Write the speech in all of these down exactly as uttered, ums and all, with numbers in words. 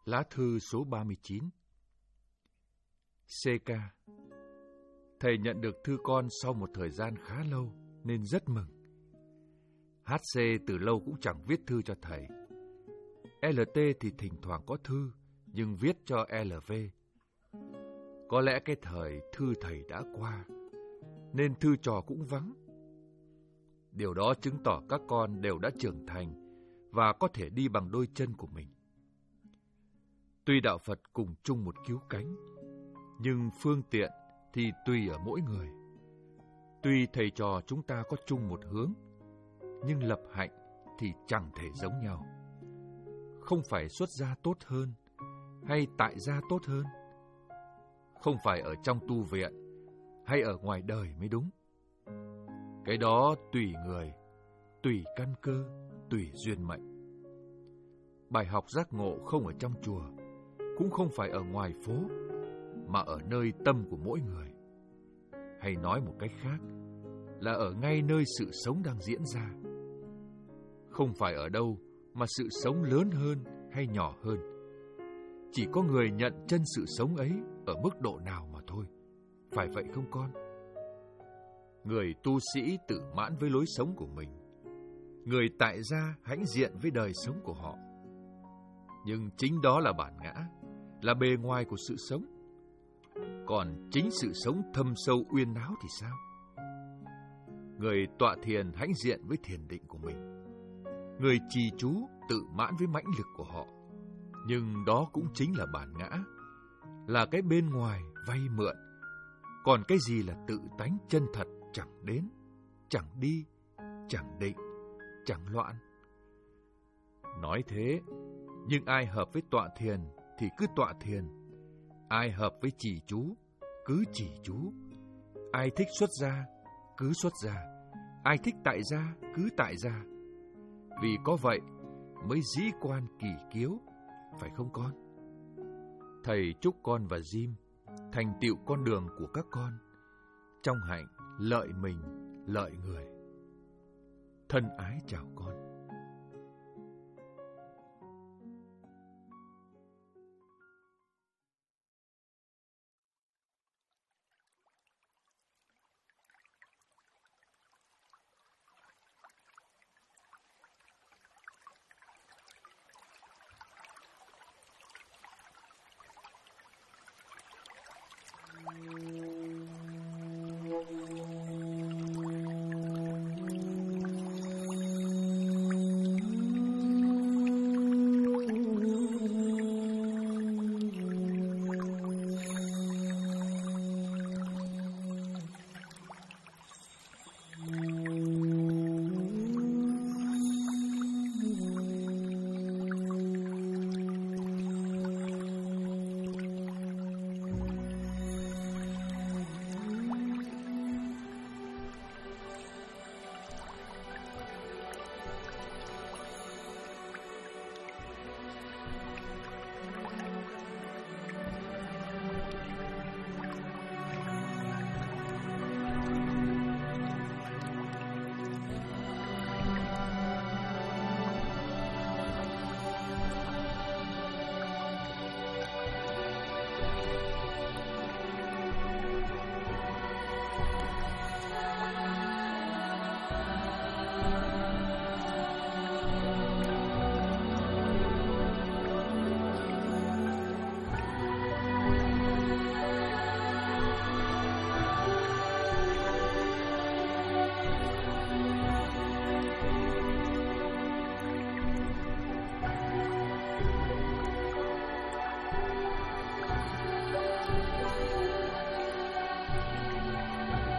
Lá thư số ba mươi chín. xê ca. Thầy nhận được thư con sau một thời gian khá lâu nên rất mừng. hát xê từ lâu cũng chẳng viết thư cho thầy. lờ tê thì thỉnh thoảng có thư nhưng viết cho lờ vê. Có lẽ cái thời thư thầy đã qua nên thư trò cũng vắng. Điều đó chứng tỏ các con đều đã trưởng thành và có thể đi bằng đôi chân của mình. Tuy đạo Phật cùng chung một cứu cánh, nhưng phương tiện thì tùy ở mỗi người. Tuy thầy trò chúng ta có chung một hướng, nhưng lập hạnh thì chẳng thể giống nhau. Không phải xuất gia tốt hơn hay tại gia tốt hơn. Không phải ở trong tu viện hay ở ngoài đời mới đúng. Cái đó tùy người, tùy căn cơ, tùy duyên mệnh. Bài học giác ngộ không ở trong chùa, cũng không phải ở ngoài phố, mà ở nơi tâm của mỗi người. Hay nói một cách khác, là ở ngay nơi sự sống đang diễn ra. Không phải ở đâu mà sự sống lớn hơn hay nhỏ hơn. Chỉ có người nhận chân sự sống ấy ở mức độ nào mà thôi. Phải vậy không con? Người tu sĩ tự mãn với lối sống của mình. Người tại gia hãnh diện với đời sống của họ. Nhưng chính đó là bản ngã, là bề ngoài của sự sống. Còn chính sự sống thâm sâu uyên áo thì sao? Người tọa thiền hãnh diện với thiền định của mình. Người trì chú tự mãn với mãnh lực của họ. Nhưng đó cũng chính là bản ngã, là cái bên ngoài vay mượn. Còn cái gì là tự tánh chân thật chẳng đến, chẳng đi, chẳng định, chẳng loạn. Nói thế, nhưng ai hợp với tọa thiền thì cứ tọa thiền. Ai hợp với trì chú, cứ trì chú. Ai thích xuất gia, cứ xuất gia. Ai thích tại gia, cứ tại gia. Vì có vậy mới dĩ quan kỳ kiếu, phải không con? Thầy chúc con và Jim thành tựu con đường của các con, trong hạnh lợi mình, lợi người. Thân ái chào con.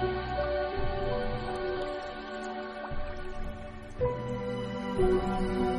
Thank you.